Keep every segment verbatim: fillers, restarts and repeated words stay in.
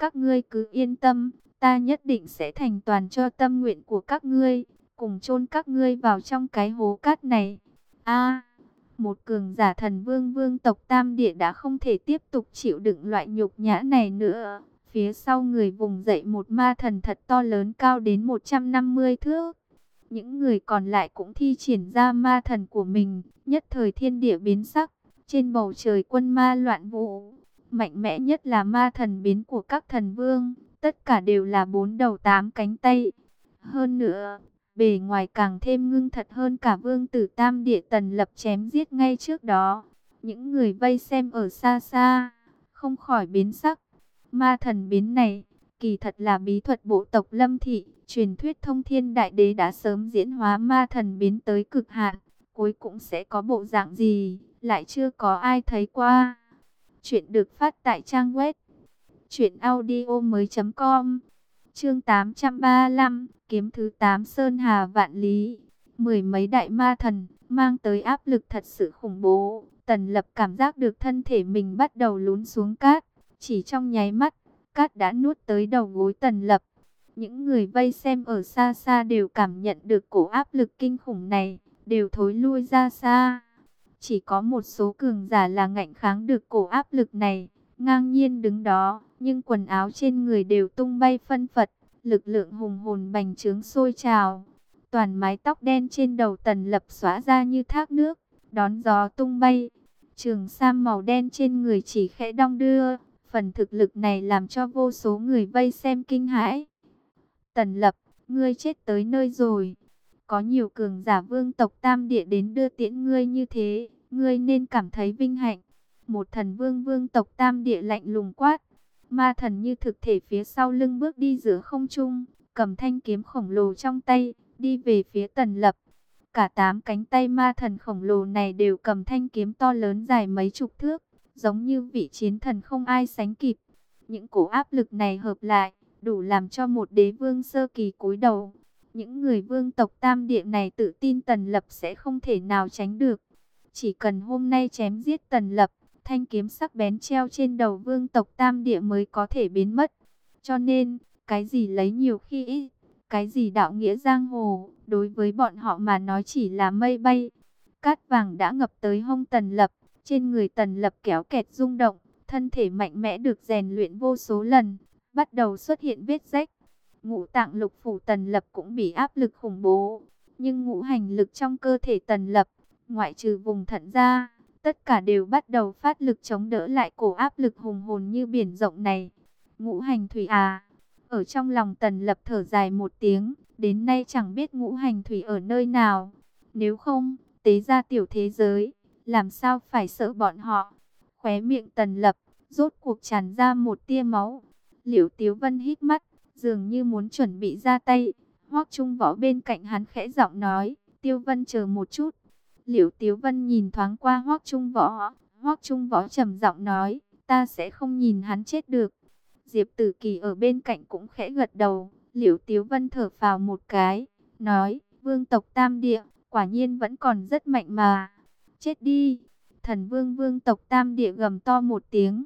Các ngươi cứ yên tâm, ta nhất định sẽ thành toàn cho tâm nguyện của các ngươi, cùng chôn các ngươi vào trong cái hố cát này. A, một cường giả thần vương vương tộc Tam Địa đã không thể tiếp tục chịu đựng loại nhục nhã này nữa. Phía sau người vùng dậy một ma thần thật to lớn cao đến một trăm năm mươi thước. Những người còn lại cũng thi triển ra ma thần của mình, nhất thời thiên địa biến sắc, trên bầu trời quân ma loạn vũ. Mạnh mẽ nhất là ma thần biến của các thần vương, tất cả đều là bốn đầu tám cánh tay. Hơn nữa, bề ngoài càng thêm ngưng thật hơn cả vương tử Tam Địa Tần Lập chém giết ngay trước đó. Những người vây xem ở xa xa, không khỏi biến sắc. Ma thần biến này, kỳ thật là bí thuật bộ tộc Lâm Thị. Truyền thuyết thông thiên đại đế đã sớm diễn hóa ma thần biến tới cực hạn. Cuối cũng sẽ có bộ dạng gì, lại chưa có ai thấy qua. Chuyện được phát tại trang web truyện audio mới chấm com. Chương tám trăm ba mươi lăm, kiếm thứ tám Sơn Hà Vạn Lý. Mười mấy đại ma thần, mang tới áp lực thật sự khủng bố. Tần Lập cảm giác được thân thể mình bắt đầu lún xuống cát. Chỉ trong nháy mắt, cát đã nuốt tới đầu gối Tần Lập. Những người vây xem ở xa xa đều cảm nhận được cổ áp lực kinh khủng này, đều thối lui ra xa. Chỉ có một số cường giả là ngạnh kháng được cổ áp lực này, ngang nhiên đứng đó, nhưng quần áo trên người đều tung bay phân phật, lực lượng hùng hồn bành trướng sôi trào. Toàn mái tóc đen trên đầu Tần Lập xóa ra như thác nước, đón gió tung bay. Trường sam màu đen trên người chỉ khẽ đong đưa, phần thực lực này làm cho vô số người vây xem kinh hãi. Tần Lập, ngươi chết tới nơi rồi. Có nhiều cường giả vương tộc Tam Địa đến đưa tiễn ngươi như thế, ngươi nên cảm thấy vinh hạnh. Một thần vương vương tộc Tam Địa lạnh lùng quát. Ma thần như thực thể phía sau lưng bước đi giữa không trung, cầm thanh kiếm khổng lồ trong tay, đi về phía Tần Lập. Cả tám cánh tay ma thần khổng lồ này đều cầm thanh kiếm to lớn dài mấy chục thước, giống như vị chiến thần không ai sánh kịp. Những cổ áp lực này hợp lại, đủ làm cho một đế vương sơ kỳ cúi đầu. Những người vương tộc Tam Địa này tự tin Tần Lập sẽ không thể nào tránh được. Chỉ cần hôm nay chém giết Tần Lập, thanh kiếm sắc bén treo trên đầu vương tộc Tam Địa mới có thể biến mất. Cho nên, cái gì lấy nhiều khi ít, cái gì đạo nghĩa giang hồ, đối với bọn họ mà nói chỉ là mây bay. Cát vàng đã ngập tới hông Tần Lập, trên người Tần Lập kéo kẹt rung động, thân thể mạnh mẽ được rèn luyện vô số lần, bắt đầu xuất hiện vết rách. Ngũ tạng lục phủ Tần Lập cũng bị áp lực khủng bố, nhưng ngũ hành lực trong cơ thể Tần Lập, ngoại trừ vùng thận ra, tất cả đều bắt đầu phát lực chống đỡ lại cổ áp lực hùng hồn như biển rộng này. Ngũ hành thủy à? Ở trong lòng Tần Lập thở dài một tiếng, đến nay chẳng biết ngũ hành thủy ở nơi nào. Nếu không, tế ra tiểu thế giới, làm sao phải sợ bọn họ? Khóe miệng Tần Lập, rốt cuộc tràn ra một tia máu. Liễu Tiếu Vân hít mắt, dường như muốn chuẩn bị ra tay. Hoắc Trung Võ bên cạnh hắn khẽ giọng nói, Tiêu Vân chờ một chút. Liễu Tiếu Vân nhìn thoáng qua Hoắc Trung Võ, Hoắc Trung Võ trầm giọng nói, ta sẽ không nhìn hắn chết được. Diệp Tử Kỳ ở bên cạnh cũng khẽ gật đầu. Liễu Tiếu Vân thở phào một cái, nói, vương tộc Tam Địa, quả nhiên vẫn còn rất mạnh mà. Chết đi! Thần vương vương tộc Tam Địa gầm to một tiếng.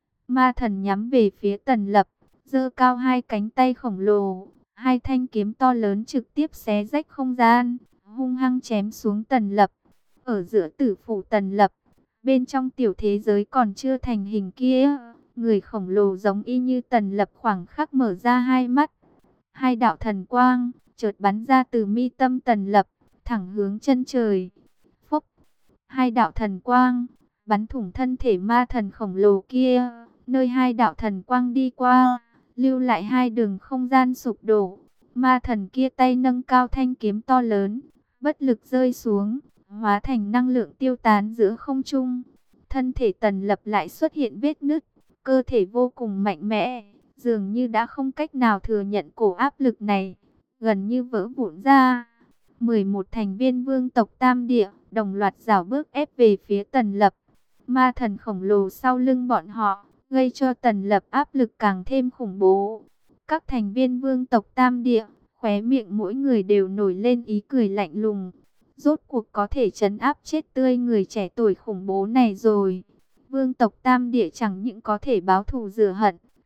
Ma thần nhắm về phía Tần Lập, giơ cao hai cánh tay khổng lồ, hai thanh kiếm to lớn trực tiếp xé rách không gian, hung hăng chém xuống Tần Lập. Ở giữa tử phủ Tần Lập, bên trong tiểu thế giới còn chưa thành hình kia, người khổng lồ giống y như Tần Lập khoảng khắc mở ra hai mắt. Hai đạo thần quang chợt bắn ra từ mi tâm Tần Lập, thẳng hướng chân trời. Phốc! Hai đạo thần quang bắn thủng thân thể ma thần khổng lồ kia, nơi hai đạo thần quang đi qua, lưu lại hai đường không gian sụp đổ. Ma thần kia tay nâng cao thanh kiếm to lớn, bất lực rơi xuống, hóa thành năng lượng tiêu tán giữa không trung. Thân thể Tần Lập lại xuất hiện vết nứt, cơ thể vô cùng mạnh mẽ, dường như đã không cách nào thừa nhận cổ áp lực này, gần như vỡ vụn ra. mười một thành viên vương tộc Tam Địa đồng loạt rảo bước ép về phía Tần Lập. Ma thần khổng lồ sau lưng bọn họ, gây cho Tần Lập áp lực càng thêm khủng bố. Các thành viên vương tộc Tam Địa, khóe miệng mỗi người đều nổi lên ý cười lạnh lùng. Rốt cuộc có thể trấn áp chết tươi người trẻ tuổi khủng bố này rồi. Vương tộc Tam Địa chẳng những có thể báo thù rửa hận,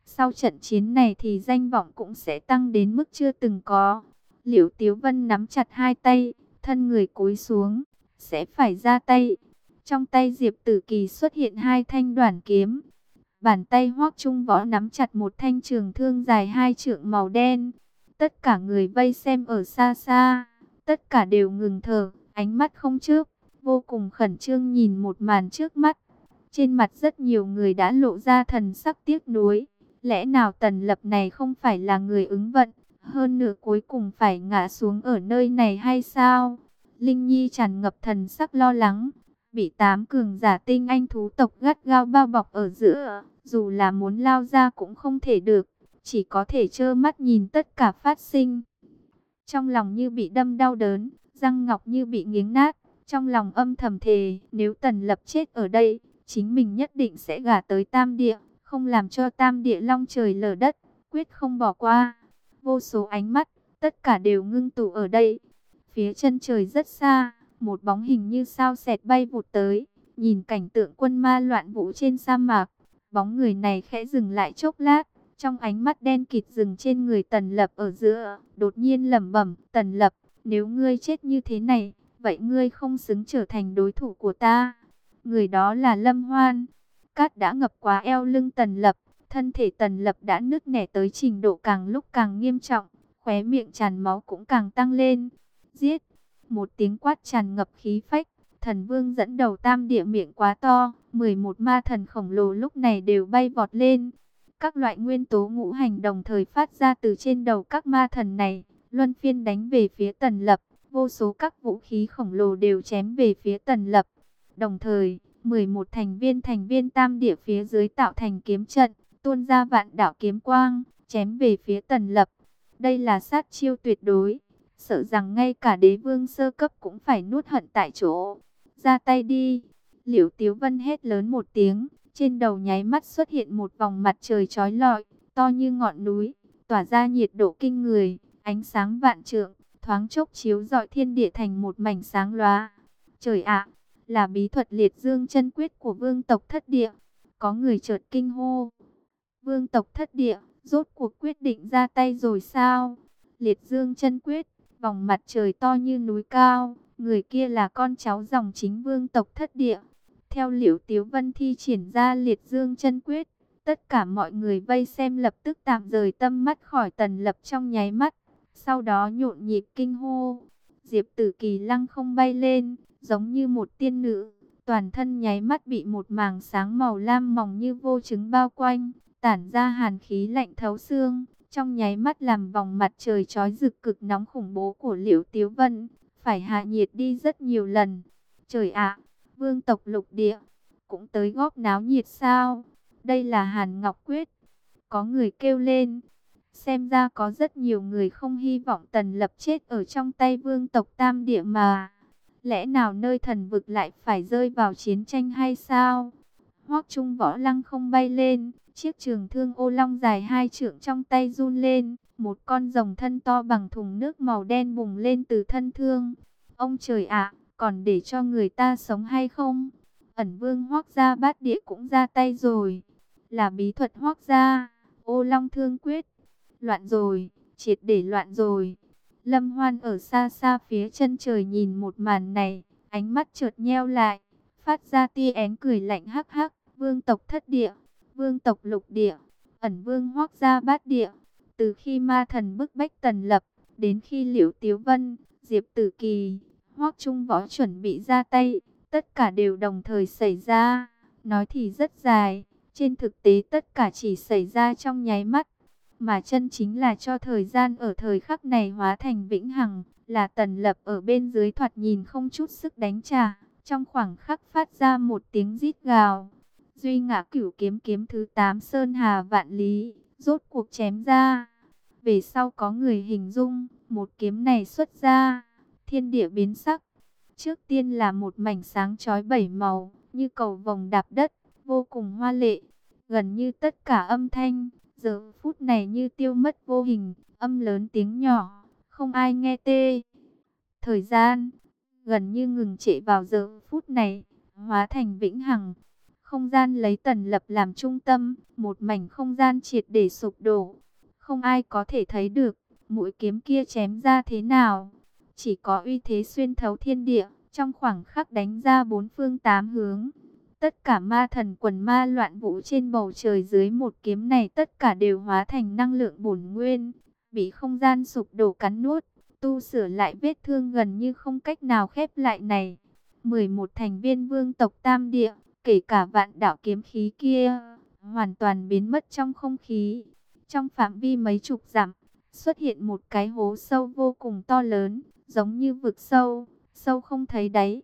Sau trận chiến này thì danh vọng cũng sẽ tăng đến mức chưa từng có. Liễu Tiếu Vân nắm chặt hai tay, thân người cúi xuống, sẽ phải ra tay. Trong tay Diệp Tử Kỳ xuất hiện hai thanh đoản kiếm. Bàn tay Hoắc Trung Võ nắm chặt một thanh trường thương dài hai trượng màu đen. Tất cả người vây xem ở xa xa, tất cả đều ngừng thở, ánh mắt không chớp, vô cùng khẩn trương nhìn một màn trước mắt. Trên mặt rất nhiều người đã lộ ra thần sắc tiếc nuối. Lẽ nào Tần Lập này không phải là người ứng vận, hơn nữa cuối cùng phải ngã xuống ở nơi này hay sao? Linh Nhi tràn ngập thần sắc lo lắng, bị tám cường giả tinh anh thú tộc gắt gao bao bọc ở giữa, dù là muốn lao ra cũng không thể được, chỉ có thể trơ mắt nhìn tất cả phát sinh. Trong lòng như bị đâm đau đớn, răng ngọc như bị nghiến nát, trong lòng âm thầm thề, nếu Tần Lập chết ở đây, chính mình nhất định sẽ gả tới Tam Địa, không làm cho Tam Địa long trời lở đất, quyết không bỏ qua. Vô số ánh mắt, tất cả đều ngưng tụ ở đây. Phía chân trời rất xa, một bóng hình như sao xẹt bay vụt tới, nhìn cảnh tượng quân ma loạn vũ trên sa mạc. Bóng người này khẽ dừng lại chốc lát, trong ánh mắt đen kịt dừng trên người Tần Lập ở giữa, đột nhiên lẩm bẩm, Tần Lập, nếu ngươi chết như thế này, vậy ngươi không xứng trở thành đối thủ của ta. Người đó là Lâm Hoan. Cát đã ngập quá eo lưng Tần Lập, thân thể Tần Lập đã nứt nẻ tới trình độ càng lúc càng nghiêm trọng, khóe miệng tràn máu cũng càng tăng lên. Giết! Một tiếng quát tràn ngập khí phách, Thần Vương dẫn đầu Tam Địa miệng quá to, mười một ma thần khổng lồ lúc này đều bay vọt lên. Các loại nguyên tố ngũ hành đồng thời phát ra từ trên đầu các ma thần này, luân phiên đánh về phía Tần Lập, vô số các vũ khí khổng lồ đều chém về phía Tần Lập. Đồng thời, mười một thành viên thành viên Tam Địa phía dưới tạo thành kiếm trận, tuôn ra vạn đạo kiếm quang, chém về phía Tần Lập. Đây là sát chiêu tuyệt đối, sợ rằng ngay cả đế vương sơ cấp cũng phải nuốt hận tại chỗ. Ra tay đi! Liễu Tiếu Vân hét lớn một tiếng, trên đầu nháy mắt xuất hiện một vòng mặt trời chói lọi, to như ngọn núi, tỏa ra nhiệt độ kinh người, ánh sáng vạn trượng, thoáng chốc chiếu rọi thiên địa thành một mảnh sáng lóa. Trời ạ, là bí thuật liệt dương chân quyết của vương tộc Thất Địa. Có người chợt kinh hô. Vương tộc Thất Địa, rốt cuộc quyết định ra tay rồi sao? Liệt dương chân quyết, vòng mặt trời to như núi cao, người kia là con cháu dòng chính vương tộc Thất Địa. Theo Liễu Tiếu Vân thi triển ra liệt dương chân quyết, tất cả mọi người vây xem lập tức tạm rời tâm mắt khỏi Tần Lập trong nháy mắt. Sau đó nhộn nhịp kinh hô. Diệp Tử Kỳ lăng không bay lên, giống như một tiên nữ, toàn thân nháy mắt bị một màng sáng màu lam mỏng như vô trứng bao quanh, tản ra hàn khí lạnh thấu xương, trong nháy mắt làm vòng mặt trời chói rực cực nóng khủng bố của Liễu Tiếu Vân phải hạ nhiệt đi rất nhiều lần. Trời ạ, vương tộc Lục Địa cũng tới góp náo nhiệt sao? Đây là Hàn Ngọc Quyết. Có người kêu lên. Xem ra có rất nhiều người không hy vọng Tần Lập chết ở trong tay vương tộc Tam Địa mà. Lẽ nào nơi thần vực lại phải rơi vào chiến tranh hay sao? Hoắc Trung Võ lăng không bay lên, chiếc trường thương ô long dài hai trượng trong tay run lên, một con rồng thân to bằng thùng nước màu đen bùng lên từ thân thương. Ông trời ạ, còn để cho người ta sống hay không? Ẩn Vương Hoắc gia Bát Địa cũng ra tay rồi. Là bí thuật Hoắc gia, Ô Long Thương Quyết. Loạn rồi, triệt để loạn rồi. Lâm Hoan ở xa xa phía chân trời nhìn một màn này, ánh mắt chợt nheo lại, phát ra tia én cười lạnh hắc hắc. Vương tộc Thất Địa, vương tộc Lục Địa, Ẩn Vương Hoắc gia Bát Địa. Từ khi ma thần bức bách Tần Lập, đến khi Liễu Tiếu Vân, Diệp Tử Kỳ, Hoắc Trung Võ chuẩn bị ra tay, tất cả đều đồng thời xảy ra. Nói thì rất dài, trên thực tế tất cả chỉ xảy ra trong nháy mắt. Mà chân chính là cho thời gian ở thời khắc này hóa thành vĩnh hằng, là Tần Lập ở bên dưới thoạt nhìn không chút sức đánh trả, trong khoảng khắc phát ra một tiếng rít gào. Duy Ngã Cửu Kiếm kiếm thứ tám Sơn Hà Vạn Lý, rốt cuộc chém ra. Về sau có người hình dung, một kiếm này xuất ra, thiên địa biến sắc. Trước tiên là một mảnh sáng chói bảy màu, như cầu vồng đạp đất, vô cùng hoa lệ. Gần như tất cả âm thanh, giờ phút này như tiêu mất vô hình, âm lớn tiếng nhỏ, không ai nghe tê. Thời gian, gần như ngừng trệ vào giờ phút này, hóa thành vĩnh hằng. không gian lấy Tần Lập làm trung tâm, một mảnh không gian triệt để sụp đổ. Không ai có thể thấy được mũi kiếm kia chém ra thế nào, chỉ có uy thế xuyên thấu thiên địa, trong khoảng khắc đánh ra bốn phương tám hướng. Tất cả ma thần quần ma loạn vũ trên bầu trời dưới một kiếm này tất cả đều hóa thành năng lượng bổn nguyên, bị không gian sụp đổ cắn nuốt, tu sửa lại vết thương gần như không cách nào khép lại này. mười một thành viên vương tộc Tam Địa, kể cả vạn đạo kiếm khí kia, hoàn toàn biến mất trong không khí. Trong phạm vi mấy chục dặm, xuất hiện một cái hố sâu vô cùng to lớn, giống như vực sâu, sâu không thấy đáy.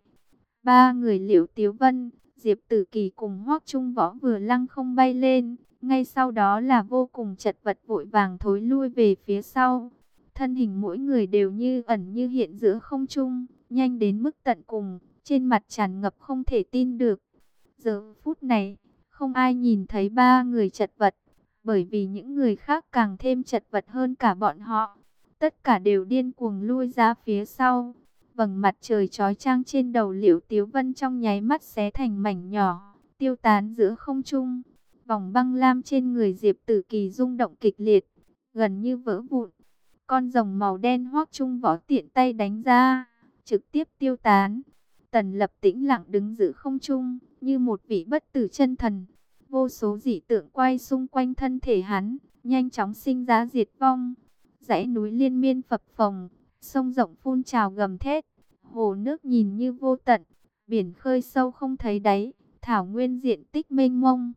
Ba người Liễu Tiếu Vân, Diệp Tử Kỳ cùng Hoắc Trung Võ vừa lăng không bay lên, ngay sau đó là vô cùng chật vật vội vàng thối lui về phía sau. Thân hình mỗi người đều như ẩn như hiện giữa không trung, nhanh đến mức tận cùng, trên mặt tràn ngập không thể tin được. Giờ phút này, không ai nhìn thấy ba người chật vật, bởi vì những người khác càng thêm chật vật hơn cả bọn họ. Tất cả đều điên cuồng lui ra phía sau. Vầng mặt trời chói chang trên đầu Liễu Tiếu Vân trong nháy mắt xé thành mảnh nhỏ, tiêu tán giữa không trung. Vòng băng lam trên người Diệp Tử Kỳ rung động kịch liệt, gần như vỡ vụn. Con rồng màu đen Hoắc Trung Võ tiện tay đánh ra, trực tiếp tiêu tán. Tần Lập tĩnh lặng đứng giữa không trung, như một vị bất tử chân thần. Vô số dị tượng quay xung quanh thân thể hắn, nhanh chóng sinh ra diệt vong. Dãy núi liên miên phập phồng, sông rộng phun trào gầm thét, hồ nước nhìn như vô tận, biển khơi sâu không thấy đáy, thảo nguyên diện tích mênh mông.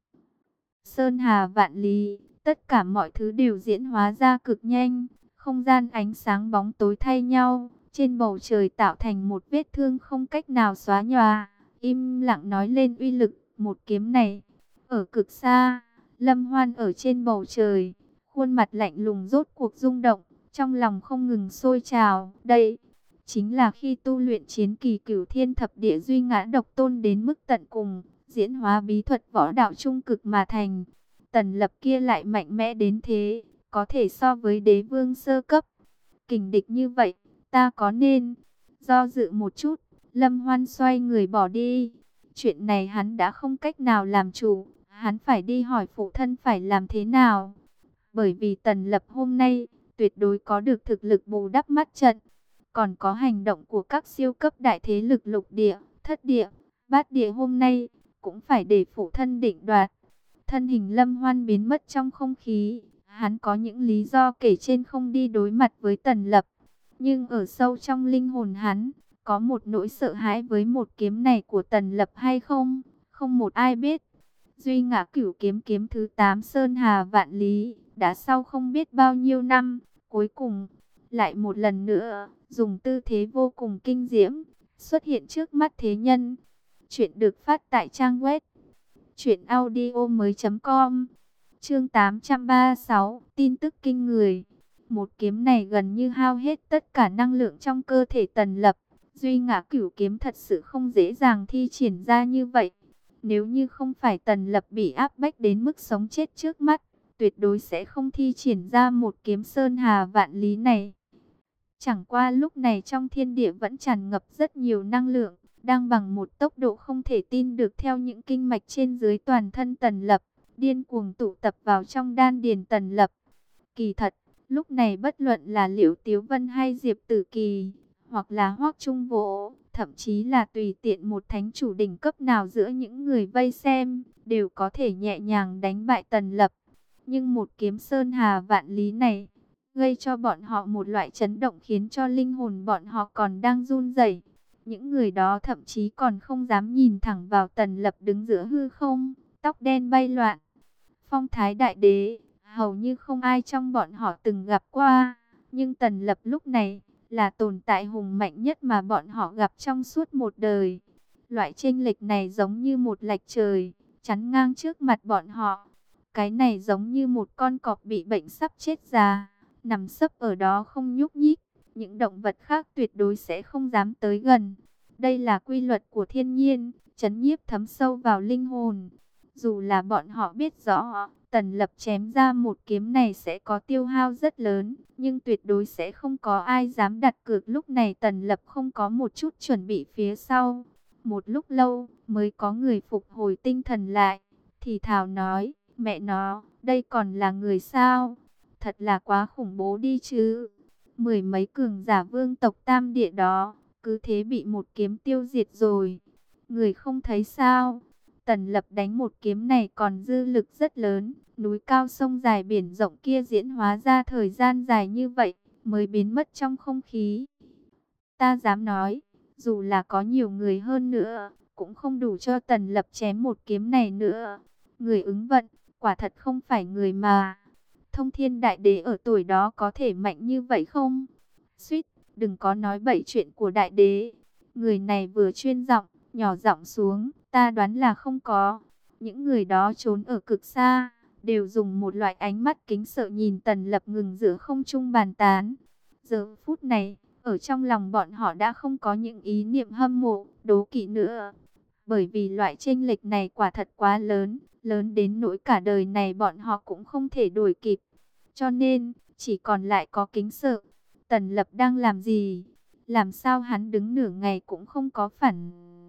Sơn hà vạn lý, tất cả mọi thứ đều diễn hóa ra cực nhanh, không gian ánh sáng bóng tối thay nhau, trên bầu trời tạo thành một vết thương không cách nào xóa nhòa, im lặng nói lên uy lực một kiếm này. Ở cực xa, Lâm Hoan ở trên bầu trời, khuôn mặt lạnh lùng rốt cuộc rung động, trong lòng không ngừng sôi trào. Đây chính là khi tu luyện chiến kỳ cửu thiên thập địa duy ngã độc tôn đến mức tận cùng, diễn hóa bí thuật võ đạo trung cực mà thành. Tần Lập kia lại mạnh mẽ đến thế, có thể so với đế vương sơ cấp. Kình địch như vậy, ta có nên do dự một chút? Lâm Hoan xoay người bỏ đi. Chuyện này hắn đã không cách nào làm chủ, hắn phải đi hỏi phụ thân phải làm thế nào. Bởi vì Tần Lập hôm nay tuyệt đối có được thực lực bù đắp mắt trận, còn có hành động của các siêu cấp đại thế lực lục địa, thất địa, bát địa hôm nay cũng phải để phụ thân định đoạt. Thân hình Lâm Hoan biến mất trong không khí, hắn có những lý do kể trên không đi đối mặt với Tần Lập, nhưng ở sâu trong linh hồn hắn có một nỗi sợ hãi với một kiếm này của Tần Lập hay không, không một ai biết. Duy ngã cửu kiếm kiếm thứ tám Sơn Hà Vạn Lý, đã sau không biết bao nhiêu năm, cuối cùng lại một lần nữa dùng tư thế vô cùng kinh diễm xuất hiện trước mắt thế nhân. Chuyện được phát tại trang web truyện audio mới.com. Chương tám trăm ba mươi sáu, tin tức kinh người. Một kiếm này gần như hao hết tất cả năng lượng trong cơ thể Tần Lập. Duy ngã cửu kiếm thật sự không dễ dàng thi triển ra như vậy. Nếu như không phải Tần Lập bị áp bách đến mức sống chết trước mắt, tuyệt đối sẽ không thi triển ra một kiếm Sơn Hà Vạn Lý này. Chẳng qua lúc này trong thiên địa vẫn tràn ngập rất nhiều năng lượng, đang bằng một tốc độ không thể tin được theo những kinh mạch trên dưới toàn thân Tần Lập, điên cuồng tụ tập vào trong đan điền Tần Lập. Kỳ thật, lúc này bất luận là Liễu Tiếu Vân hay Diệp Tử Kỳ, hoặc là Hoắc Trung Võ, thậm chí là tùy tiện một thánh chủ đỉnh cấp nào giữa những người vây xem, đều có thể nhẹ nhàng đánh bại Tần Lập. Nhưng một kiếm Sơn Hà Vạn Lý này, gây cho bọn họ một loại chấn động khiến cho linh hồn bọn họ còn đang run rẩy. Những người đó thậm chí còn không dám nhìn thẳng vào Tần Lập đứng giữa hư không, tóc đen bay loạn. Phong thái đại đế, hầu như không ai trong bọn họ từng gặp qua. Nhưng Tần Lập lúc này là tồn tại hùng mạnh nhất mà bọn họ gặp trong suốt một đời. Loại chênh lệch này giống như một lệch trời, chắn ngang trước mặt bọn họ. Cái này giống như một con cọp bị bệnh sắp chết già, nằm sấp ở đó không nhúc nhích. Những động vật khác tuyệt đối sẽ không dám tới gần. Đây là quy luật của thiên nhiên, trấn nhiếp thấm sâu vào linh hồn. Dù là bọn họ biết rõ Tần Lập chém ra một kiếm này sẽ có tiêu hao rất lớn, nhưng tuyệt đối sẽ không có ai dám đặt cược lúc này Tần Lập không có một chút chuẩn bị phía sau. Một lúc lâu mới có người phục hồi tinh thần lại, thì thào nói, mẹ nó, đây còn là người sao? Thật là quá khủng bố đi chứ. Mười mấy cường giả vương tộc Tam Địa đó, cứ thế bị một kiếm tiêu diệt rồi. Người không thấy sao? Tần Lập đánh một kiếm này còn dư lực rất lớn. Núi cao sông dài biển rộng kia diễn hóa ra thời gian dài như vậy, mới biến mất trong không khí. Ta dám nói, dù là có nhiều người hơn nữa, cũng không đủ cho Tần Lập chém một kiếm này nữa. Người ứng vận, quả thật không phải người mà. Thông Thiên Đại Đế ở tuổi đó có thể mạnh như vậy không? Suýt, đừng có nói bậy chuyện của Đại Đế. Người này vừa chuyên giọng, nhỏ giọng xuống, ta đoán là không có. Những người đó trốn ở cực xa, đều dùng một loại ánh mắt kính sợ nhìn Tần Lập ngừng giữa không trung bàn tán. Giờ phút này, ở trong lòng bọn họ đã không có những ý niệm hâm mộ, đố kỵ nữa. Bởi vì loại chênh lệch này quả thật quá lớn, lớn đến nỗi cả đời này bọn họ cũng không thể đuổi kịp. Cho nên, chỉ còn lại có kính sợ. Tần Lập đang làm gì? Làm sao hắn đứng nửa ngày cũng không có phản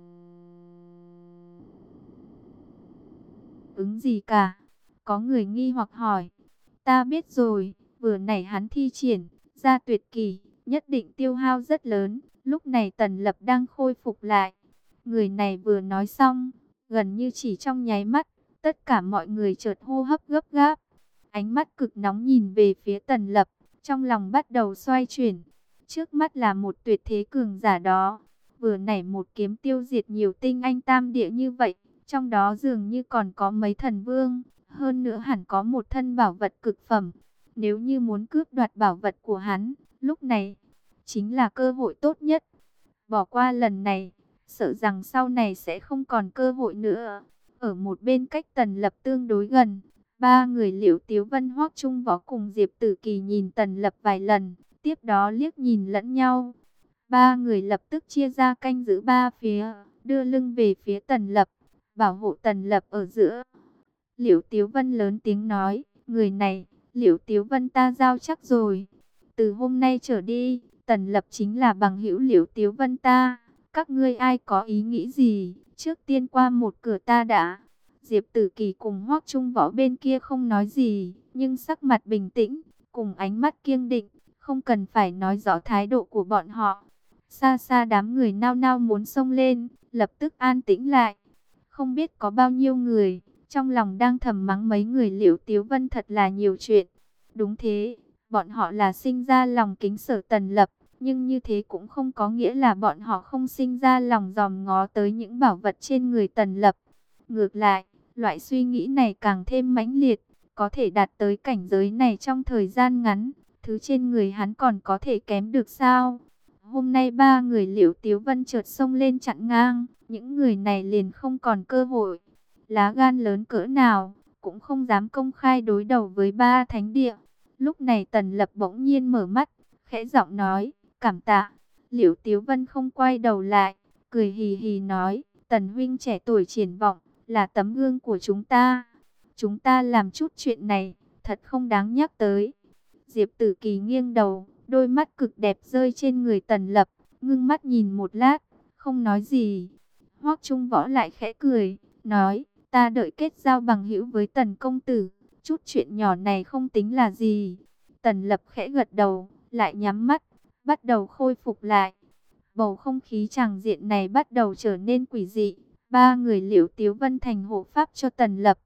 ứng gì cả? Có người nghi hoặc hỏi. Ta biết rồi, vừa nãy hắn thi triển ra tuyệt kỹ, nhất định tiêu hao rất lớn. Lúc này Tần Lập đang khôi phục lại. Người này vừa nói xong, gần như chỉ trong nháy mắt, tất cả mọi người chợt hô hấp gấp gáp. Ánh mắt cực nóng nhìn về phía Tần Lập, trong lòng bắt đầu xoay chuyển. Trước mắt là một tuyệt thế cường giả đó, vừa nãy một kiếm tiêu diệt nhiều tinh anh tam địa như vậy, trong đó dường như còn có mấy thần vương, hơn nữa hẳn có một thân bảo vật cực phẩm. Nếu như muốn cướp đoạt bảo vật của hắn, lúc này chính là cơ hội tốt nhất. Bỏ qua lần này, sợ rằng sau này sẽ không còn cơ hội nữa. Ở một bên cách Tần Lập tương đối gần, ba người Liễu Tiếu Vân, Hoắc Trung Võ cùng Diệp Tử Kỳ nhìn Tần Lập vài lần, tiếp đó liếc nhìn lẫn nhau. Ba người lập tức chia ra canh giữ ba phía, đưa lưng về phía Tần Lập, bảo hộ Tần Lập ở giữa. Liễu Tiếu Vân lớn tiếng nói, người này, Liễu Tiếu Vân ta giao chắc rồi. Từ hôm nay trở đi, Tần Lập chính là bằng hữu Liễu Tiếu Vân ta. Các ngươi ai có ý nghĩ gì, trước tiên qua một cửa ta đã. Diệp Tử Kỳ cùng Hoắc Trung Võ bên kia không nói gì, nhưng sắc mặt bình tĩnh, cùng ánh mắt kiêng định, không cần phải nói rõ thái độ của bọn họ. Xa xa đám người nao nao muốn xông lên, lập tức an tĩnh lại. Không biết có bao nhiêu người, trong lòng đang thầm mắng mấy người Liễu Tiếu Vân thật là nhiều chuyện. Đúng thế, bọn họ là sinh ra lòng kính sợ Tần Lập, nhưng như thế cũng không có nghĩa là bọn họ không sinh ra lòng dòm ngó tới những bảo vật trên người Tần Lập. Ngược lại, loại suy nghĩ này càng thêm mãnh liệt, có thể đạt tới cảnh giới này trong thời gian ngắn, thứ trên người hắn còn có thể kém được sao? Hôm nay ba người Liễu Tiếu Vân chợt xông lên chặn ngang, những người này liền không còn cơ hội. Lá gan lớn cỡ nào, cũng không dám công khai đối đầu với ba thánh địa. Lúc này Tần Lập bỗng nhiên mở mắt, khẽ giọng nói, cảm tạ. Liễu Tiếu Vân không quay đầu lại, cười hì hì nói, Tần huynh trẻ tuổi triển vọng, là tấm gương của chúng ta. Chúng ta làm chút chuyện này, thật không đáng nhắc tới. Diệp Tử Kỳ nghiêng đầu, đôi mắt cực đẹp rơi trên người Tần Lập, ngưng mắt nhìn một lát, không nói gì. Hoắc Trung Võ lại khẽ cười, nói, ta đợi kết giao bằng hữu với Tần công tử, chút chuyện nhỏ này không tính là gì. Tần Lập khẽ gật đầu, lại nhắm mắt, bắt đầu khôi phục lại. Bầu không khí tràng diện này bắt đầu trở nên quỷ dị. Ba người Liễu Tiếu Vân thành hộ pháp cho Tần Lập.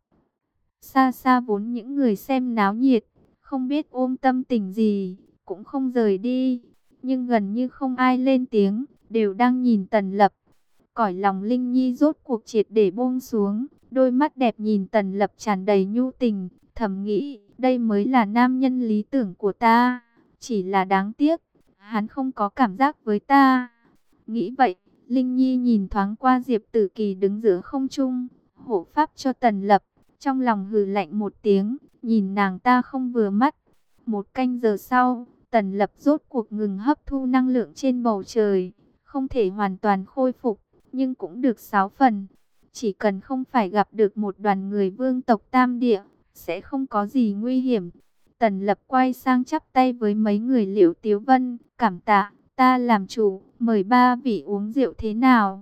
Xa xa vốn những người xem náo nhiệt, không biết ôm tâm tình gì, cũng không rời đi. Nhưng gần như không ai lên tiếng, đều đang nhìn Tần Lập. Cõi lòng Linh Nhi rốt cuộc triệt để buông xuống, đôi mắt đẹp nhìn Tần Lập tràn đầy nhu tình, thầm nghĩ, đây mới là nam nhân lý tưởng của ta. Chỉ là đáng tiếc, hắn không có cảm giác với ta. Nghĩ vậy, Linh Nhi nhìn thoáng qua Diệp Tử Kỳ đứng giữa không trung, hộ pháp cho Tần Lập, trong lòng hừ lạnh một tiếng, nhìn nàng ta không vừa mắt. Một canh giờ sau, Tần Lập rốt cuộc ngừng hấp thu năng lượng trên bầu trời, không thể hoàn toàn khôi phục, nhưng cũng được sáu phần. Chỉ cần không phải gặp được một đoàn người vương tộc Tam Địa, sẽ không có gì nguy hiểm. Tần Lập quay sang chắp tay với mấy người Liễu Tiếu Vân, cảm tạ, ta làm chủ, mời ba vị uống rượu thế nào?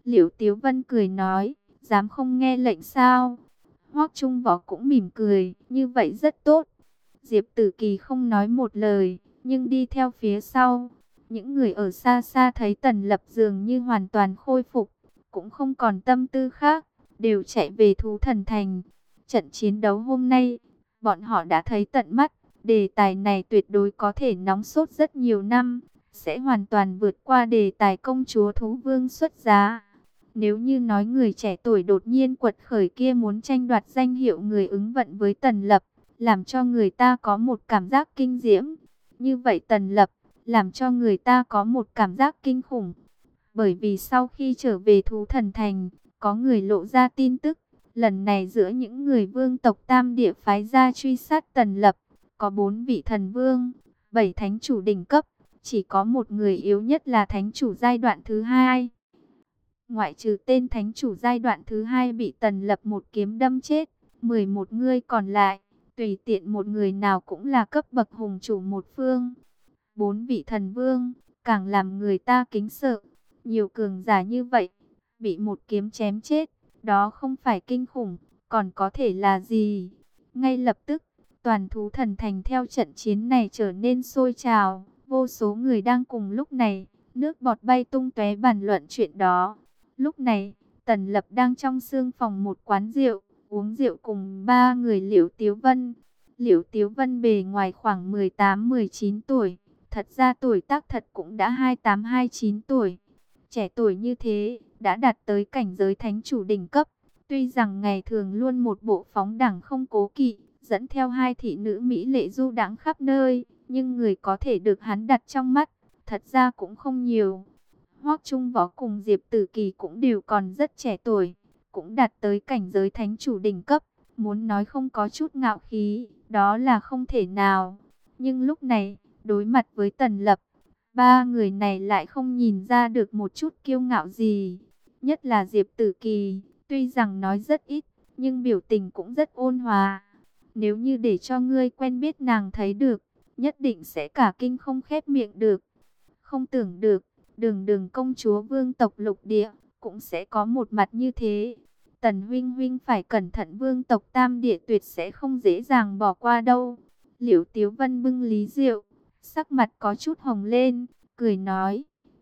Liễu Tiếu Vân cười nói, dám không nghe lệnh sao? Hoắc Trung Võ cũng mỉm cười, như vậy rất tốt. Diệp Tử Kỳ không nói một lời, nhưng đi theo phía sau. Những người ở xa xa thấy Tần Lập dường như hoàn toàn khôi phục, cũng không còn tâm tư khác, đều chạy về Thú Thần Thành. Trận chiến đấu hôm nay, bọn họ đã thấy tận mắt, đề tài này tuyệt đối có thể nóng sốt rất nhiều năm, sẽ hoàn toàn vượt qua đề tài công chúa Thú Vương xuất giá. Nếu như nói người trẻ tuổi đột nhiên quật khởi kia muốn tranh đoạt danh hiệu người ứng vận với Tần Lập, làm cho người ta có một cảm giác kinh diễm, như vậy Tần Lập làm cho người ta có một cảm giác kinh khủng. Bởi vì sau khi trở về Thú Thần Thành, có người lộ ra tin tức, lần này giữa những người vương tộc Tam Địa phái ra truy sát Tần Lập, có bốn vị thần vương, bảy thánh chủ đỉnh cấp, chỉ có một người yếu nhất là thánh chủ giai đoạn thứ hai. Ngoại trừ tên thánh chủ giai đoạn thứ hai bị Tần Lập một kiếm đâm chết, mười một người còn lại, tùy tiện một người nào cũng là cấp bậc hùng chủ một phương. Bốn vị thần vương, càng làm người ta kính sợ. Nhiều cường giả như vậy, bị một kiếm chém chết, đó không phải kinh khủng, còn có thể là gì? Ngay lập tức, toàn Thú Thần Thành theo trận chiến này trở nên sôi trào, vô số người đang cùng lúc này, nước bọt bay tung tóe bàn luận chuyện đó. Lúc này, Tần Lập đang trong sương phòng một quán rượu, uống rượu cùng ba người Liễu Tiếu Vân. Liễu Tiếu Vân bề ngoài khoảng mười tám mười chín tuổi, thật ra tuổi tác thật cũng đã hai mươi tám hai mươi chín tuổi. Trẻ tuổi như thế, đã đạt tới cảnh giới thánh chủ đỉnh cấp. Tuy rằng ngày thường luôn một bộ phóng đẳng không cố kỵ, dẫn theo hai thị nữ mỹ lệ du đãng khắp nơi, nhưng người có thể được hắn đặt trong mắt, thật ra cũng không nhiều. Hoắc Trung Võ cùng Diệp Tử Kỳ cũng đều còn rất trẻ tuổi, cũng đạt tới cảnh giới thánh chủ đỉnh cấp, muốn nói không có chút ngạo khí, đó là không thể nào. Nhưng lúc này, đối mặt với Tần Lập, ba người này lại không nhìn ra được một chút kiêu ngạo gì. Nhất là Diệp Tử Kỳ, tuy rằng nói rất ít, nhưng biểu tình cũng rất ôn hòa. Nếu như để cho ngươi quen biết nàng thấy được, nhất định sẽ cả kinh không khép miệng được. Không tưởng được, đường đường công chúa vương tộc lục địa, cũng sẽ có một mặt như thế. Tần huynh huynh phải cẩn thận, vương tộc Tam Địa tuyệt sẽ không dễ dàng bỏ qua đâu. Liễu Tiếu Vân bưng ly rượu, sắc mặt có chút hồng lên, cười nói.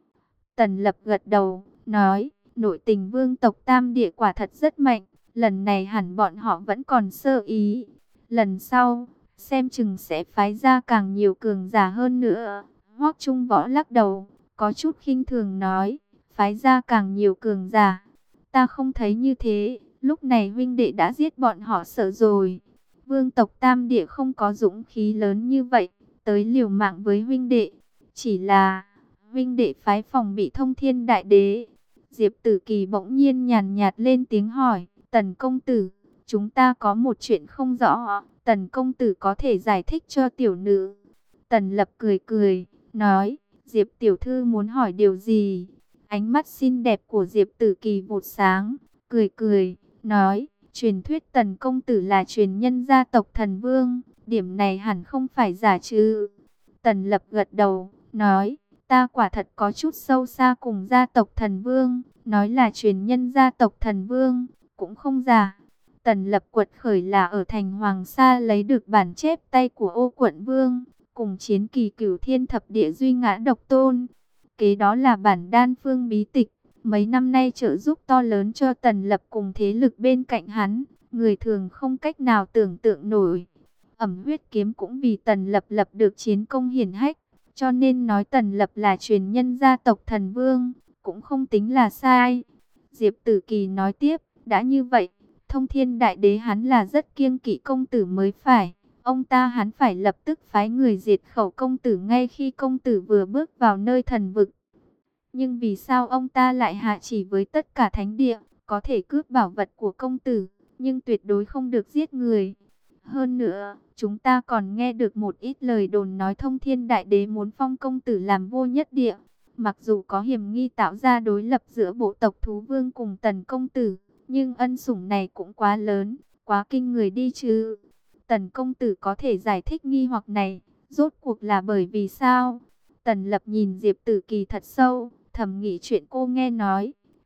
Tần Lập gật đầu, nói, nội tình vương tộc Tam Địa quả thật rất mạnh, lần này hẳn bọn họ vẫn còn sơ ý. Lần sau, xem chừng sẽ phái ra càng nhiều cường giả hơn nữa. Hoắc Trung Võ lắc đầu, có chút khinh thường nói, phái ra càng nhiều cường giả. Ta không thấy như thế, lúc này huynh đệ đã giết bọn họ sợ rồi. Vương tộc Tam Địa không có dũng khí lớn như vậy, tới liều mạng với huynh đệ. Chỉ là, huynh đệ phái phòng bị Thông Thiên Đại Đế. Diệp Tử Kỳ bỗng nhiên nhàn nhạt lên tiếng hỏi, Tần công tử, chúng ta có một chuyện không rõ, Tần công tử có thể giải thích cho tiểu nữ. Tần Lập cười cười, nói, Diệp tiểu thư muốn hỏi điều gì? Ánh mắt xinh đẹp của Diệp Tử Kỳ vụt sáng, cười cười, nói, truyền thuyết Tần công tử là truyền nhân gia tộc Thần Vương, điểm này hẳn không phải giả chứ? Tần Lập gật đầu, nói, ta quả thật có chút sâu xa cùng gia tộc Thần Vương, nói là truyền nhân gia tộc Thần Vương, cũng không giả. Tần Lập quật khởi là ở thành Hoàng Sa lấy được bản chép tay của Ô Quận Vương, cùng chiến kỳ Cửu Thiên Thập Địa Duy Ngã Độc Tôn. Kế đó là bản đan phương bí tịch, mấy năm nay trợ giúp to lớn cho Tần Lập cùng thế lực bên cạnh hắn, người thường không cách nào tưởng tượng nổi. Ẩm huyết kiếm cũng vì Tần Lập lập được chiến công hiển hách, cho nên nói Tần Lập là truyền nhân gia tộc Thần Vương, cũng không tính là sai. Diệp Tử Kỳ nói tiếp, đã như vậy, Thông Thiên Đại Đế hắn là rất kiêng kỵ công tử mới phải. Ông ta hắn phải lập tức phái người diệt khẩu công tử ngay khi công tử vừa bước vào nơi thần vực. Nhưng vì sao ông ta lại hạ chỉ với tất cả thánh địa, có thể cướp bảo vật của công tử, nhưng tuyệt đối không được giết người. Hơn nữa, chúng ta còn nghe được một ít lời đồn nói Thông Thiên Đại Đế muốn phong công tử làm vô nhất địa. Mặc dù có hiểm nghi tạo ra đối lập giữa bộ tộc Thú Vương cùng Tần công tử, nhưng ân sủng này cũng quá lớn, quá kinh người đi chứ. Tần công tử có thể giải thích nghi hoặc này, rốt cuộc là bởi vì sao? Tần Lập nhìn Diệp Tử Kỳ thật sâu, thầm nghĩ chuyện cô nghe nói.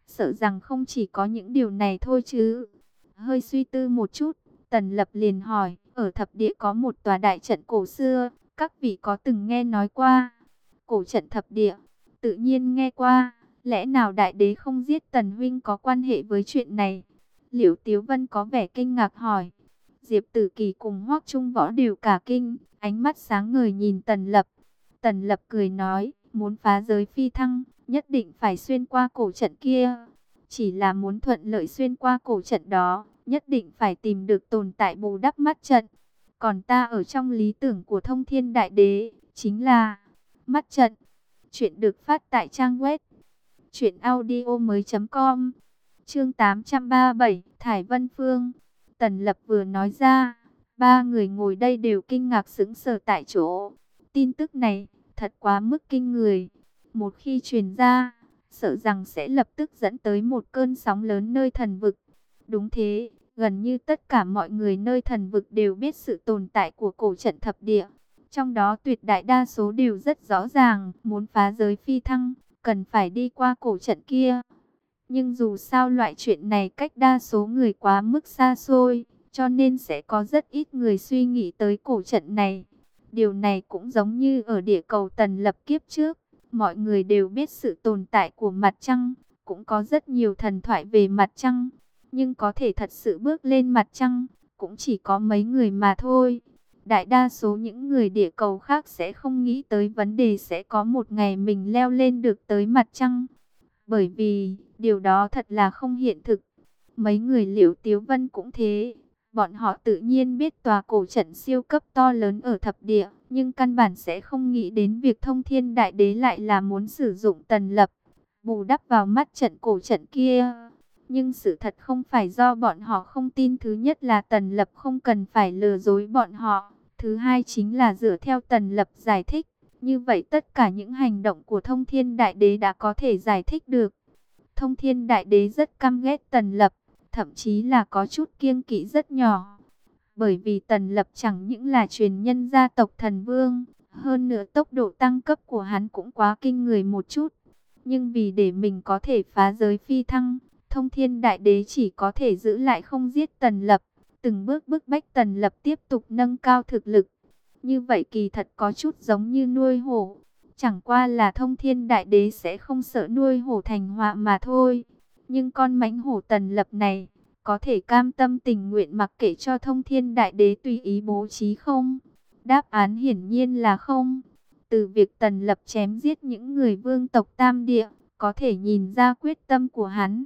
Sợ rằng không chỉ có những điều này thôi chứ. Hơi suy tư một chút, Tần Lập liền hỏi, ở thập địa có một tòa đại trận cổ xưa, các vị có từng nghe nói qua? Cổ trận thập địa, tự nhiên nghe qua, lẽ nào đại đế không giết Tần huynh có quan hệ với chuyện này? Liễu Tiếu Vân có vẻ kinh ngạc hỏi. Diệp Tử Kỳ cùng Hoắc Trung Võ đều cả kinh, ánh mắt sáng ngời nhìn Tần Lập. Tần Lập cười nói, muốn phá giới phi thăng, nhất định phải xuyên qua cổ trận kia. Chỉ là muốn thuận lợi xuyên qua cổ trận đó, nhất định phải tìm được tồn tại bù đắp mắt trận. Còn ta ở trong lý tưởng của Thông Thiên Đại Đế, chính là mắt trận. Chuyện được phát tại trang web truyện audio mới chấm com. Chương tám trăm ba mươi bảy, Thải Vân Phương. Tần Lập vừa nói ra, ba người ngồi đây đều kinh ngạc sững sờ tại chỗ. Tin tức này thật quá mức kinh người. Một khi truyền ra, sợ rằng sẽ lập tức dẫn tới một cơn sóng lớn nơi thần vực. Đúng thế, gần như tất cả mọi người nơi thần vực đều biết sự tồn tại của cổ trận thập địa. Trong đó tuyệt đại đa số đều rất rõ ràng, muốn phá giới phi thăng, cần phải đi qua cổ trận kia. Nhưng dù sao loại chuyện này cách đa số người quá mức xa xôi, cho nên sẽ có rất ít người suy nghĩ tới cổ trận này. Điều này cũng giống như ở địa cầu Tần Lập kiếp trước, mọi người đều biết sự tồn tại của mặt trăng, cũng có rất nhiều thần thoại về mặt trăng, nhưng có thể thật sự bước lên mặt trăng, cũng chỉ có mấy người mà thôi. Đại đa số những người địa cầu khác sẽ không nghĩ tới vấn đề sẽ có một ngày mình leo lên được tới mặt trăng, bởi vì điều đó thật là không hiện thực. Mấy người Liễu Tiếu Vân cũng thế. Bọn họ tự nhiên biết tòa cổ trận siêu cấp to lớn ở thập địa, nhưng căn bản sẽ không nghĩ đến việc Thông Thiên Đại Đế lại là muốn sử dụng Tần Lập bù đắp vào mắt trận cổ trận kia. Nhưng sự thật không phải do bọn họ không tin. Thứ nhất là Tần Lập không cần phải lừa dối bọn họ. Thứ hai chính là dựa theo Tần Lập giải thích. Như vậy tất cả những hành động của Thông Thiên Đại Đế đã có thể giải thích được. Thông Thiên Đại Đế rất căm ghét Tần Lập, thậm chí là có chút kiêng kỵ rất nhỏ. Bởi vì Tần Lập chẳng những là truyền nhân gia tộc Thần Vương, hơn nữa tốc độ tăng cấp của hắn cũng quá kinh người một chút. Nhưng vì để mình có thể phá giới phi thăng, Thông Thiên Đại Đế chỉ có thể giữ lại không giết Tần Lập, từng bước bức bách Tần Lập tiếp tục nâng cao thực lực. Như vậy kỳ thật có chút giống như nuôi hổ. Chẳng qua là Thông Thiên Đại Đế sẽ không sợ nuôi hổ thành họa mà thôi. Nhưng con mãnh hổ Tần Lập này, có thể cam tâm tình nguyện mặc kệ cho Thông Thiên Đại Đế tùy ý bố trí không? Đáp án hiển nhiên là không. Từ việc Tần Lập chém giết những người vương tộc Tam Địa, có thể nhìn ra quyết tâm của hắn.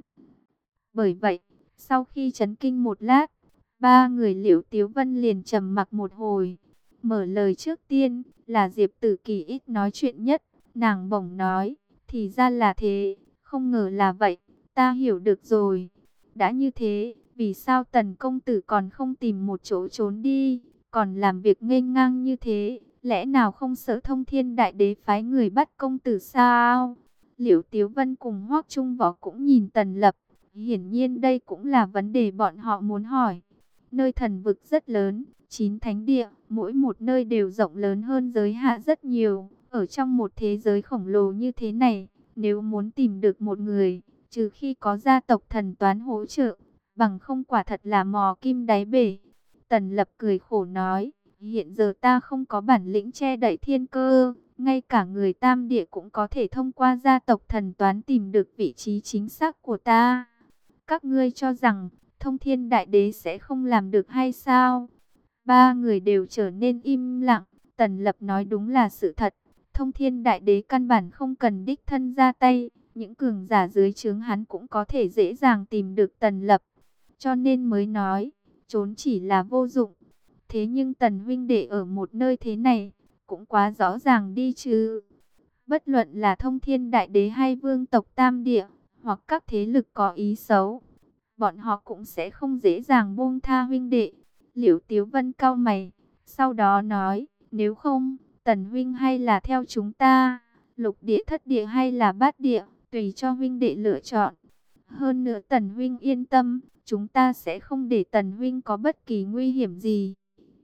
Bởi vậy, sau khi chấn kinh một lát, ba người Liễu Tiếu Vân liền trầm mặc một hồi. Mở lời trước tiên là Diệp Tử Kỳ ít nói chuyện nhất, nàng bỗng nói, thì ra là thế, không ngờ là vậy, ta hiểu được rồi. Đã như thế, vì sao Tần công tử còn không tìm một chỗ trốn đi, còn làm việc nghênh ngang như thế, lẽ nào không sợ Thông Thiên Đại Đế phái người bắt công tử sao? Liễu Tiếu Vân cùng Hoắc Trung Võ cũng nhìn Tần Lập, hiển nhiên đây cũng là vấn đề bọn họ muốn hỏi. Nơi thần vực rất lớn, chín thánh địa, mỗi một nơi đều rộng lớn hơn giới hạ rất nhiều. Ở trong một thế giới khổng lồ như thế này, nếu muốn tìm được một người, trừ khi có gia tộc thần toán hỗ trợ, bằng không quả thật là mò kim đáy bể. Tần Lập cười khổ nói, hiện giờ ta không có bản lĩnh che đậy thiên cơ, ngay cả người tam địa cũng có thể thông qua gia tộc thần toán tìm được vị trí chính xác của ta. Các ngươi cho rằng Thông Thiên Đại Đế sẽ không làm được hay sao? Ba người đều trở nên im lặng. Tần Lập nói đúng là sự thật. Thông Thiên Đại Đế căn bản không cần đích thân ra tay. Những cường giả dưới trướng hắn cũng có thể dễ dàng tìm được Tần Lập. Cho nên mới nói, trốn chỉ là vô dụng. Thế nhưng Tần huynh đệ ở một nơi thế này, cũng quá rõ ràng đi chứ. Bất luận là Thông Thiên Đại Đế hay vương tộc Tam Địa, hoặc các thế lực có ý xấu, bọn họ cũng sẽ không dễ dàng buông tha huynh đệ. Liễu Tiếu Vân cau mày, sau đó nói, nếu không, Tần huynh hay là theo chúng ta, lục địa thất địa hay là bát địa, tùy cho huynh đệ lựa chọn. Hơn nữa Tần huynh yên tâm, chúng ta sẽ không để Tần huynh có bất kỳ nguy hiểm gì.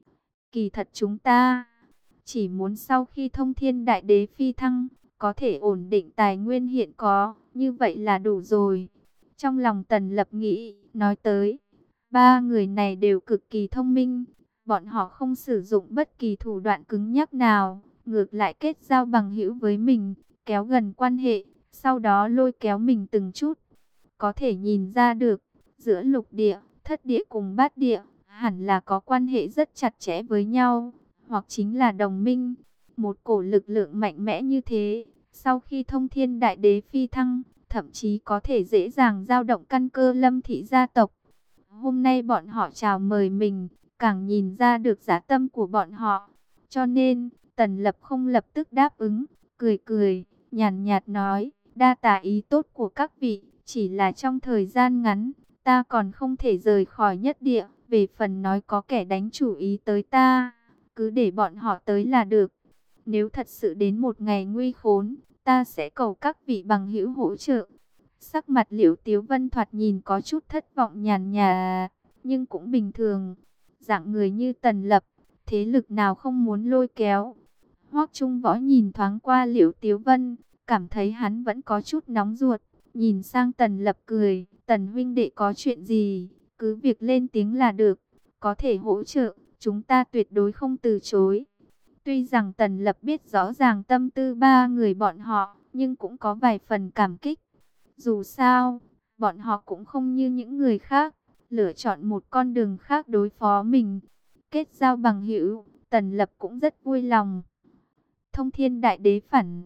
Kỳ thật chúng ta chỉ muốn sau khi Thông Thiên Đại Đế phi thăng, có thể ổn định tài nguyên hiện có, như vậy là đủ rồi. Trong lòng Tần Lập nghĩ, nói tới, ba người này đều cực kỳ thông minh. Bọn họ không sử dụng bất kỳ thủ đoạn cứng nhắc nào, ngược lại kết giao bằng hữu với mình, kéo gần quan hệ, sau đó lôi kéo mình từng chút. Có thể nhìn ra được, giữa lục địa, thất địa cùng bát địa, hẳn là có quan hệ rất chặt chẽ với nhau, hoặc chính là đồng minh. Một cổ lực lượng mạnh mẽ như thế, sau khi thông thiên đại đế phi thăng, thậm chí có thể dễ dàng dao động căn cơ Lâm thị gia tộc. Hôm nay bọn họ chào mời mình, càng nhìn ra được giá tâm của bọn họ. Cho nên, Tần Lập không lập tức đáp ứng, cười cười, nhàn nhạt nói, đa tạ ý tốt của các vị, chỉ là trong thời gian ngắn, ta còn không thể rời khỏi nhất địa. Về phần nói có kẻ đánh chủ ý tới ta, cứ để bọn họ tới là được. Nếu thật sự đến một ngày nguy khốn, ta sẽ cầu các vị bằng hữu hỗ trợ. Sắc mặt Liễu Tiếu Vân thoạt nhìn có chút thất vọng nhàn nhạt, nhưng cũng bình thường. Dạng người như Tần Lập, thế lực nào không muốn lôi kéo. Hoắc Trung Võ nhìn thoáng qua Liễu Tiếu Vân, cảm thấy hắn vẫn có chút nóng ruột. Nhìn sang Tần Lập cười, Tần huynh đệ có chuyện gì, cứ việc lên tiếng là được. Có thể hỗ trợ, chúng ta tuyệt đối không từ chối. Tuy rằng Tần Lập biết rõ ràng tâm tư ba người bọn họ, nhưng cũng có vài phần cảm kích. Dù sao, bọn họ cũng không như những người khác, lựa chọn một con đường khác đối phó mình. Kết giao bằng hữu, Tần Lập cũng rất vui lòng. Thông thiên đại đế phản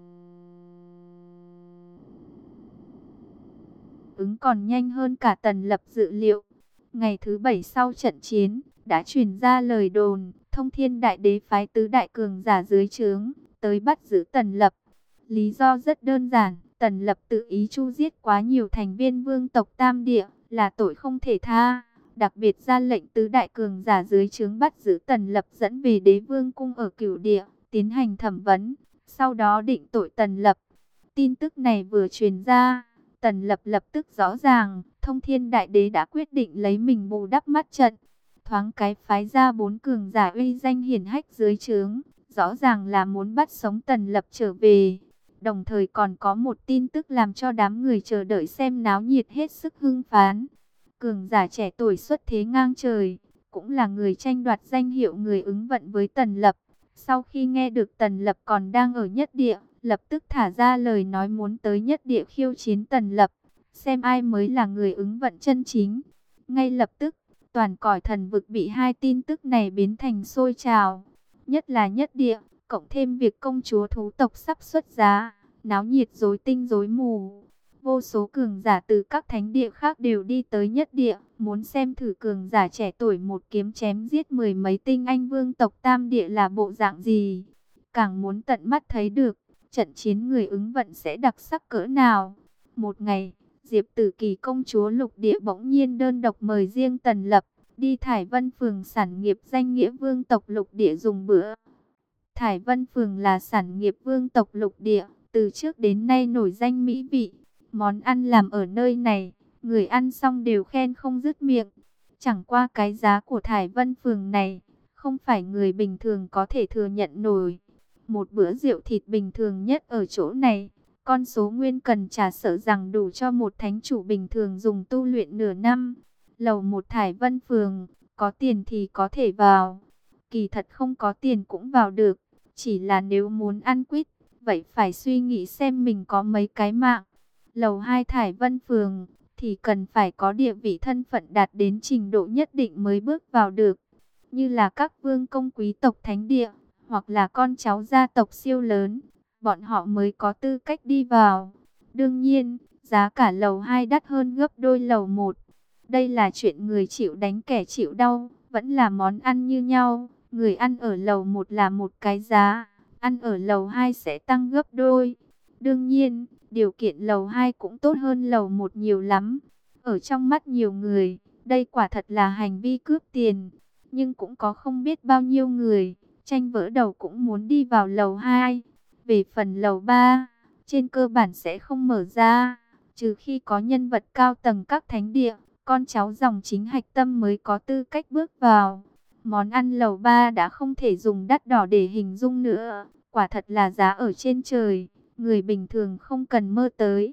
ứng còn nhanh hơn cả Tần Lập dự liệu. Ngày thứ bảy sau trận chiến, đã truyền ra lời đồn, thông thiên đại đế phái tứ đại cường giả dưới trướng, tới bắt giữ Tần Lập. Lý do rất đơn giản, Tần Lập tự ý chu giết quá nhiều thành viên vương tộc Tam Địa, là tội không thể tha. Đặc biệt ra lệnh tứ đại cường giả dưới trướng bắt giữ Tần Lập dẫn về đế vương cung ở Cửu Địa, tiến hành thẩm vấn, sau đó định tội Tần Lập. Tin tức này vừa truyền ra, Tần Lập lập tức rõ ràng, thông thiên đại đế đã quyết định lấy mình bù đắp mắt trận. Thoáng cái phái ra bốn cường giả uy danh hiển hách dưới trướng, rõ ràng là muốn bắt sống Tần Lập trở về. Đồng thời còn có một tin tức làm cho đám người chờ đợi xem náo nhiệt hết sức hưng phấn. Cường giả trẻ tuổi xuất thế ngang trời, cũng là người tranh đoạt danh hiệu người ứng vận với Tần Lập. Sau khi nghe được Tần Lập còn đang ở nhất địa, lập tức thả ra lời nói muốn tới nhất địa khiêu chiến Tần Lập, xem ai mới là người ứng vận chân chính. Ngay lập tức, toàn cõi thần vực bị hai tin tức này biến thành sôi trào. Nhất là nhất địa, cộng thêm việc công chúa thú tộc sắp xuất giá, náo nhiệt rối tinh rối mù. Vô số cường giả từ các thánh địa khác đều đi tới nhất địa, muốn xem thử cường giả trẻ tuổi một kiếm chém giết mười mấy tinh anh vương tộc Tam Địa là bộ dạng gì. Càng muốn tận mắt thấy được, trận chiến người ứng vận sẽ đặc sắc cỡ nào. Một ngày, Diệp Tử Kỳ công chúa lục địa bỗng nhiên đơn độc mời riêng Tần Lập, đi Thải Vân Phường sản nghiệp danh nghĩa vương tộc lục địa dùng bữa. Thải Vân Phường là sản nghiệp vương tộc lục địa, từ trước đến nay nổi danh mỹ vị. Món ăn làm ở nơi này, người ăn xong đều khen không dứt miệng. Chẳng qua cái giá của Thải Vân Phường này, không phải người bình thường có thể thừa nhận nổi. Một bữa rượu thịt bình thường nhất ở chỗ này, con số nguyên cần trả sợ rằng đủ cho một thánh chủ bình thường dùng tu luyện nửa năm. Lầu một Thải Vân Phường, có tiền thì có thể vào. Kỳ thật không có tiền cũng vào được, chỉ là nếu muốn ăn quýt, vậy phải suy nghĩ xem mình có mấy cái mạng. Lầu hai Thải Vân Phường thì cần phải có địa vị thân phận đạt đến trình độ nhất định mới bước vào được, như là các vương công quý tộc thánh địa, hoặc là con cháu gia tộc siêu lớn, bọn họ mới có tư cách đi vào. Đương nhiên, giá cả lầu hai đắt hơn gấp đôi lầu một. Đây là chuyện người chịu đánh kẻ chịu đau, vẫn là món ăn như nhau. Người ăn ở lầu một là một cái giá, ăn ở lầu hai sẽ tăng gấp đôi. Đương nhiên, điều kiện lầu hai cũng tốt hơn lầu một nhiều lắm. Ở trong mắt nhiều người, đây quả thật là hành vi cướp tiền. Nhưng cũng có không biết bao nhiêu người, tranh vỡ đầu cũng muốn đi vào lầu hai. Về phần lầu ba, trên cơ bản sẽ không mở ra, trừ khi có nhân vật cao tầng các thánh địa, con cháu dòng chính hạch tâm mới có tư cách bước vào. Món ăn lầu ba đã không thể dùng đắt đỏ để hình dung nữa, quả thật là giá ở trên trời, người bình thường không cần mơ tới.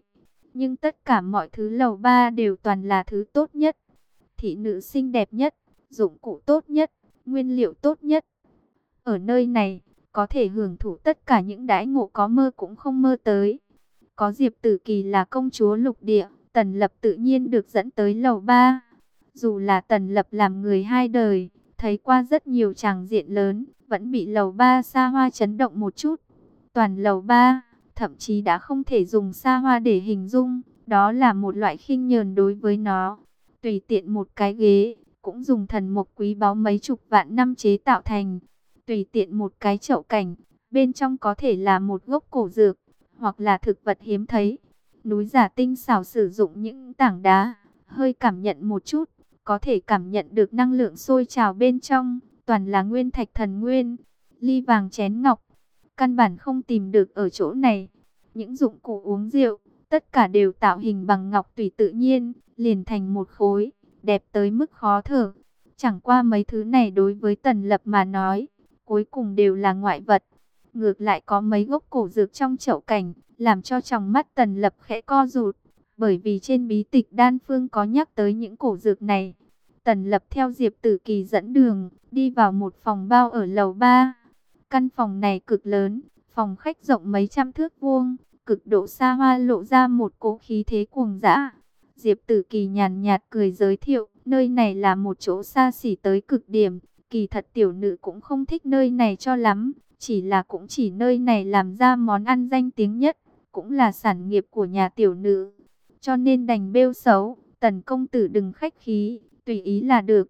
nhưng tất cả mọi thứ lầu ba đều toàn là thứ tốt nhất. Thị nữ xinh đẹp nhất, dụng cụ tốt nhất, nguyên liệu tốt nhất. Ở nơi này, có thể hưởng thụ tất cả những đãi ngộ có mơ cũng không mơ tới. Có Diệp Tử Kỳ là công chúa lục địa, Tần Lập tự nhiên được dẫn tới lầu ba. Dù là Tần Lập làm người hai đời, thấy qua rất nhiều tràng diện lớn, vẫn bị lầu ba xa hoa chấn động một chút. Toàn lầu ba, thậm chí đã không thể dùng xa hoa để hình dung, đó là một loại khinh nhờn đối với nó. Tùy tiện một cái ghế, cũng dùng thần mộc quý báu mấy chục vạn năm chế tạo thành. Tùy tiện một cái chậu cảnh, bên trong có thể là một gốc cổ dược, hoặc là thực vật hiếm thấy. Núi giả tinh xảo sử dụng những tảng đá, hơi cảm nhận một chút, có thể cảm nhận được năng lượng sôi trào bên trong, toàn là nguyên thạch thần nguyên. Ly vàng chén ngọc, căn bản không tìm được ở chỗ này. Những dụng cụ uống rượu, tất cả đều tạo hình bằng ngọc tùy tự nhiên, liền thành một khối, đẹp tới mức khó thở. Chẳng qua mấy thứ này đối với Tần Lập mà nói, cuối cùng đều là ngoại vật. Ngược lại có mấy gốc cổ dược trong chậu cảnh, làm cho tròng mắt Tần Lập khẽ co rụt. Bởi vì trên bí tịch đan phương có nhắc tới những cổ dược này. Tần Lập theo Diệp Tử Kỳ dẫn đường, đi vào một phòng bao ở lầu ba. Căn phòng này cực lớn, phòng khách rộng mấy trăm thước vuông, cực độ xa hoa lộ ra một cỗ khí thế cuồng dã. Diệp Tử Kỳ nhàn nhạt cười giới thiệu, nơi này là một chỗ xa xỉ tới cực điểm. Kỳ thật tiểu nữ cũng không thích nơi này cho lắm, chỉ là cũng chỉ nơi này làm ra món ăn danh tiếng nhất, cũng là sản nghiệp của nhà tiểu nữ. Cho nên đành bêu xấu, Tần công tử đừng khách khí, tùy ý là được.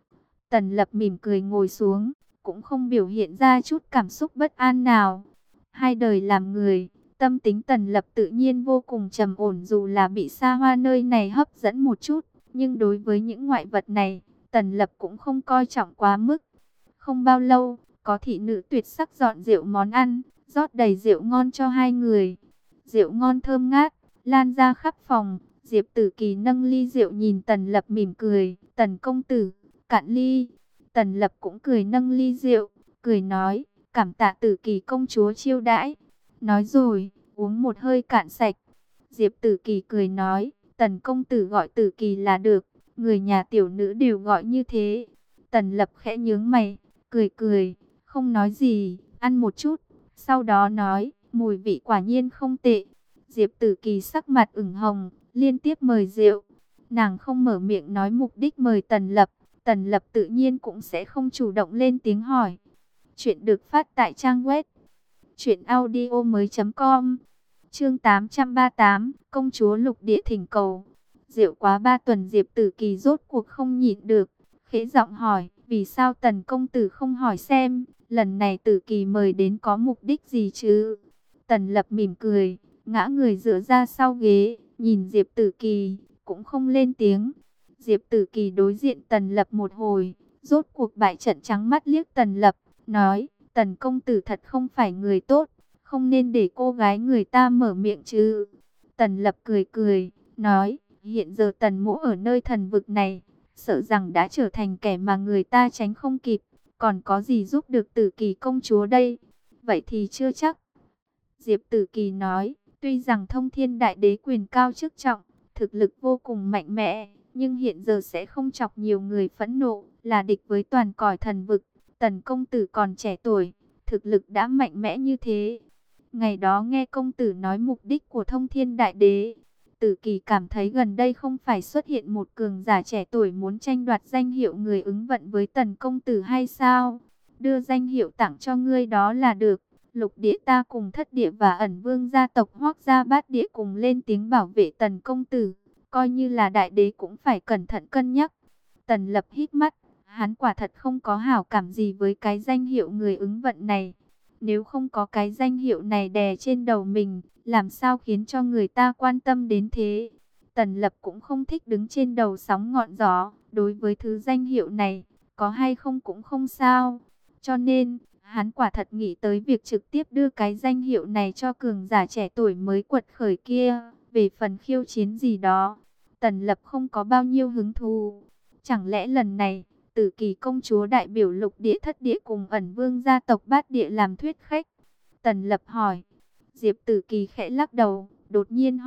Tần Lập mỉm cười ngồi xuống, cũng không biểu hiện ra chút cảm xúc bất an nào. Hai đời làm người, tâm tính Tần Lập tự nhiên vô cùng trầm ổn, dù là bị xa hoa nơi này hấp dẫn một chút, nhưng đối với những ngoại vật này, Tần Lập cũng không coi trọng quá mức. Không bao lâu, có thị nữ tuyệt sắc dọn rượu món ăn, rót đầy rượu ngon cho hai người. Rượu ngon thơm ngát, lan ra khắp phòng. Diệp Tử Kỳ nâng ly rượu nhìn Tần Lập mỉm cười, Tần công tử, cạn ly. Tần Lập cũng cười nâng ly rượu, cười nói, cảm tạ Tử Kỳ công chúa chiêu đãi. Nói rồi, uống một hơi cạn sạch. Diệp Tử Kỳ cười nói, Tần công tử gọi Tử Kỳ là được, người nhà tiểu nữ đều gọi như thế. Tần Lập khẽ nhướng mày, cười cười, không nói gì, ăn một chút. Sau đó nói, mùi vị quả nhiên không tệ. Diệp Tử Kỳ sắc mặt ửng hồng, liên tiếp mời rượu. Nàng không mở miệng nói mục đích mời Tần Lập, Tần Lập tự nhiên cũng sẽ không chủ động lên tiếng hỏi. Chuyện được phát tại trang web truyện audio mới chấm com. Chương tám trăm ba mươi tám, công chúa lục địa thỉnh cầu. Rượu quá ba tuần, Diệp Tử Kỳ rốt cuộc không nhịn được, khẽ giọng hỏi, vì sao Tần công tử không hỏi xem, lần này Tử Kỳ mời đến có mục đích gì chứ? Tần Lập mỉm cười, ngã người dựa ra sau ghế, nhìn Diệp Tử Kỳ, cũng không lên tiếng. Diệp Tử Kỳ đối diện Tần Lập một hồi, rốt cuộc bại trận, trắng mắt liếc Tần Lập, nói, Tần công tử thật không phải người tốt, không nên để cô gái người ta mở miệng chứ. Tần Lập cười cười, nói, hiện giờ Tần mỗ ở nơi thần vực này, sợ rằng đã trở thành kẻ mà người ta tránh không kịp, còn có gì giúp được Tử Kỳ công chúa đây? Vậy thì chưa chắc. Diệp Tử Kỳ nói, tuy rằng thông thiên đại đế quyền cao chức trọng, thực lực vô cùng mạnh mẽ, nhưng hiện giờ sẽ không chọc nhiều người phẫn nộ, là địch với toàn cõi thần vực. Tần công tử còn trẻ tuổi, thực lực đã mạnh mẽ như thế. Ngày đó nghe công tử nói mục đích của thông thiên đại đế, Tử Kỳ cảm thấy gần đây không phải xuất hiện một cường giả trẻ tuổi muốn tranh đoạt danh hiệu người ứng vận với Tần công tử hay sao? Đưa danh hiệu tặng cho ngươi đó là được. Lục địa ta cùng thất địa và ẩn vương gia tộc Hoắc gia bát địa cùng lên tiếng bảo vệ Tần công tử, coi như là đại đế cũng phải cẩn thận cân nhắc. Tần Lập hít mắt, hắn quả thật không có hảo cảm gì với cái danh hiệu người ứng vận này. Nếu không có cái danh hiệu này đè trên đầu mình, làm sao khiến cho người ta quan tâm đến thế? Tần Lập cũng không thích đứng trên đầu sóng ngọn gió, đối với thứ danh hiệu này, có hay không cũng không sao. Cho nên, hắn quả thật nghĩ tới việc trực tiếp đưa cái danh hiệu này cho cường giả trẻ tuổi mới quật khởi kia. Về phần khiêu chiến gì đó, Tần Lập không có bao nhiêu hứng thú. Chẳng lẽ lần này, Tử Kỳ công chúa đại biểu lục địa thất địa cùng ẩn vương gia tộc bát địa làm thuyết khách? Tần Lập hỏi. Diệp Tử Kỳ khẽ lắc đầu, đột nhiên hỏi,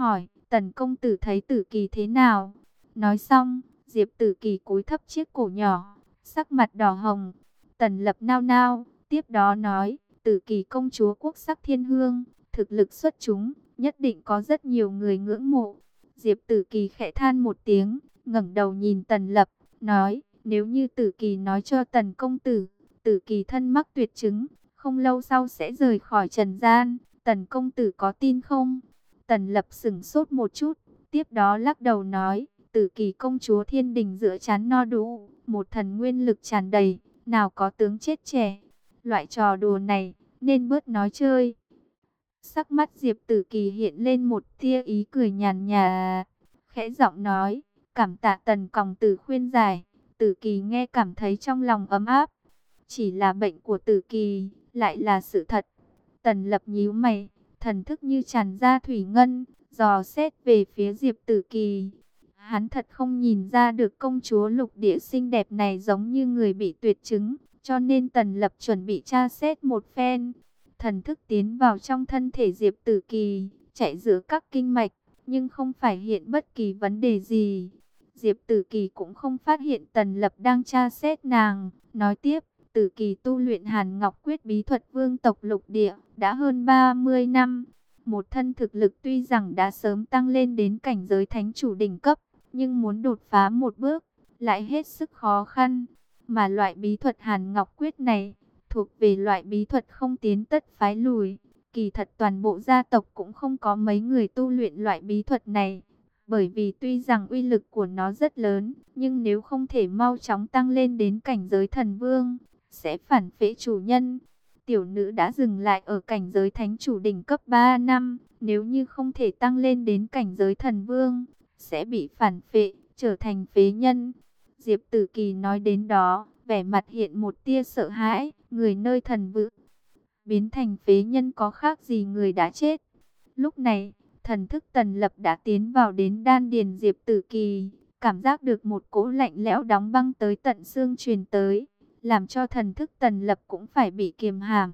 Tần công tử thấy Tử Kỳ thế nào? Nói xong, Diệp Tử Kỳ cúi thấp chiếc cổ nhỏ, sắc mặt đỏ hồng. Tần Lập nao nao, tiếp đó nói, Tử Kỳ công chúa quốc sắc thiên hương, thực lực xuất chúng, nhất định có rất nhiều người ngưỡng mộ. Diệp Tử Kỳ khẽ than một tiếng, ngẩng đầu nhìn Tần Lập, nói, nếu như Tử Kỳ nói cho Tần công tử, Tử Kỳ thân mắc tuyệt chứng, không lâu sau sẽ rời khỏi trần gian, Tần công tử có tin không? Tần Lập sững sốt một chút, tiếp đó lắc đầu nói, Tử Kỳ công chúa thiên đình giữa chán no đủ, một thần nguyên lực tràn đầy, nào có tướng chết trẻ. Loại trò đùa này, nên bớt nói chơi. Sắc mắt Diệp Tử Kỳ hiện lên một tia ý cười nhàn nhạt, khẽ giọng nói, cảm tạ Tần công tử khuyên giải. Tử Kỳ nghe cảm thấy trong lòng ấm áp. Chỉ là bệnh của Tử Kỳ, lại là sự thật. Tần Lập nhíu mày, thần thức như tràn ra thủy ngân, dò xét về phía Diệp Tử Kỳ. Hắn thật không nhìn ra được công chúa lục địa xinh đẹp này giống như người bị tuyệt chứng, cho nên Tần Lập chuẩn bị tra xét một phen. Thần thức tiến vào trong thân thể Diệp Tử Kỳ, chạy giữa các kinh mạch, nhưng không phải hiện bất kỳ vấn đề gì. Diệp Tử Kỳ cũng không phát hiện Tần Lập đang tra xét nàng, nói tiếp, Tử Kỳ tu luyện Hàn Ngọc Quyết bí thuật vương tộc lục địa, đã hơn ba mươi năm. Một thân thực lực tuy rằng đã sớm tăng lên đến cảnh giới thánh chủ đỉnh cấp, nhưng muốn đột phá một bước, lại hết sức khó khăn. Mà loại bí thuật Hàn Ngọc Quyết này, thuộc về loại bí thuật không tiến tất phái lùi. Kỳ thật toàn bộ gia tộc cũng không có mấy người tu luyện loại bí thuật này. Bởi vì tuy rằng uy lực của nó rất lớn, nhưng nếu không thể mau chóng tăng lên đến cảnh giới thần vương, sẽ phản phệ chủ nhân. Tiểu nữ đã dừng lại ở cảnh giới thánh chủ đỉnh cấp ba năm, nếu như không thể tăng lên đến cảnh giới thần vương, sẽ bị phản phệ, trở thành phế nhân. Diệp Tử Kỳ nói đến đó, vẻ mặt hiện một tia sợ hãi, người nơi thần vực biến thành phế nhân có khác gì người đã chết. Lúc này, thần thức Tần Lập đã tiến vào đến đan điền Diệp Tử Kỳ, cảm giác được một cỗ lạnh lẽo đóng băng tới tận xương truyền tới, làm cho thần thức Tần Lập cũng phải bị kiềm hãm.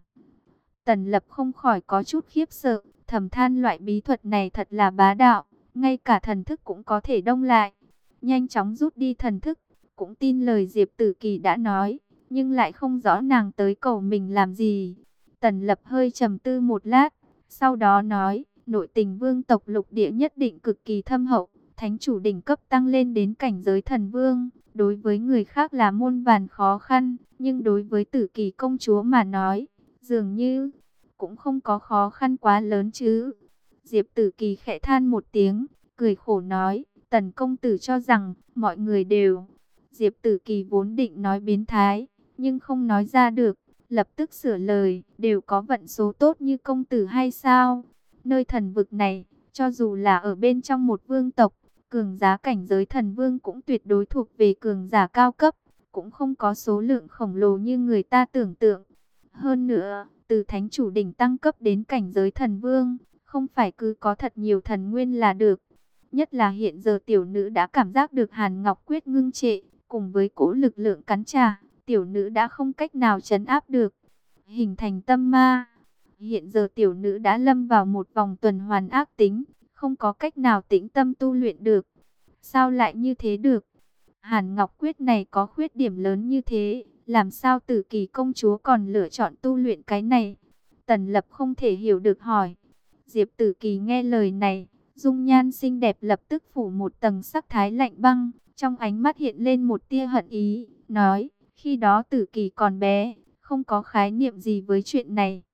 Tần Lập không khỏi có chút khiếp sợ, thầm than loại bí thuật này thật là bá đạo, ngay cả thần thức cũng có thể đông lại. Nhanh chóng rút đi thần thức, cũng tin lời Diệp Tử Kỳ đã nói, nhưng lại không rõ nàng tới cầu mình làm gì. Tần Lập hơi trầm tư một lát, sau đó nói, nội tình vương tộc lục địa nhất định cực kỳ thâm hậu, thánh chủ đỉnh cấp tăng lên đến cảnh giới thần vương, đối với người khác là muôn vàn khó khăn, nhưng đối với Tử Kỳ công chúa mà nói, dường như cũng không có khó khăn quá lớn chứ. Diệp Tử Kỳ khẽ than một tiếng, cười khổ nói, Tần công tử cho rằng mọi người đều. Diệp Tử Kỳ vốn định nói biến thái, nhưng không nói ra được, lập tức sửa lời, đều có vận số tốt như công tử hay sao? Nơi thần vực này, cho dù là ở bên trong một vương tộc, cường giả cảnh giới thần vương cũng tuyệt đối thuộc về cường giả cao cấp, cũng không có số lượng khổng lồ như người ta tưởng tượng. Hơn nữa, từ thánh chủ đỉnh tăng cấp đến cảnh giới thần vương, không phải cứ có thật nhiều thần nguyên là được. Nhất là hiện giờ tiểu nữ đã cảm giác được Hàn Ngọc Quyết ngưng trệ, cùng với cỗ lực lượng cắn trả, tiểu nữ đã không cách nào trấn áp được, hình thành tâm ma. Hiện giờ tiểu nữ đã lâm vào một vòng tuần hoàn ác tính, không có cách nào tĩnh tâm tu luyện được. Sao lại như thế được? Hàn Ngọc Quyết này có khuyết điểm lớn như thế, làm sao Tử Kỳ công chúa còn lựa chọn tu luyện cái này? Tần Lập không thể hiểu được hỏi. Diệp Tử Kỳ nghe lời này, dung nhan xinh đẹp lập tức phủ một tầng sắc thái lạnh băng, trong ánh mắt hiện lên một tia hận ý, nói, khi đó Tử Kỳ còn bé, không có khái niệm gì với chuyện này.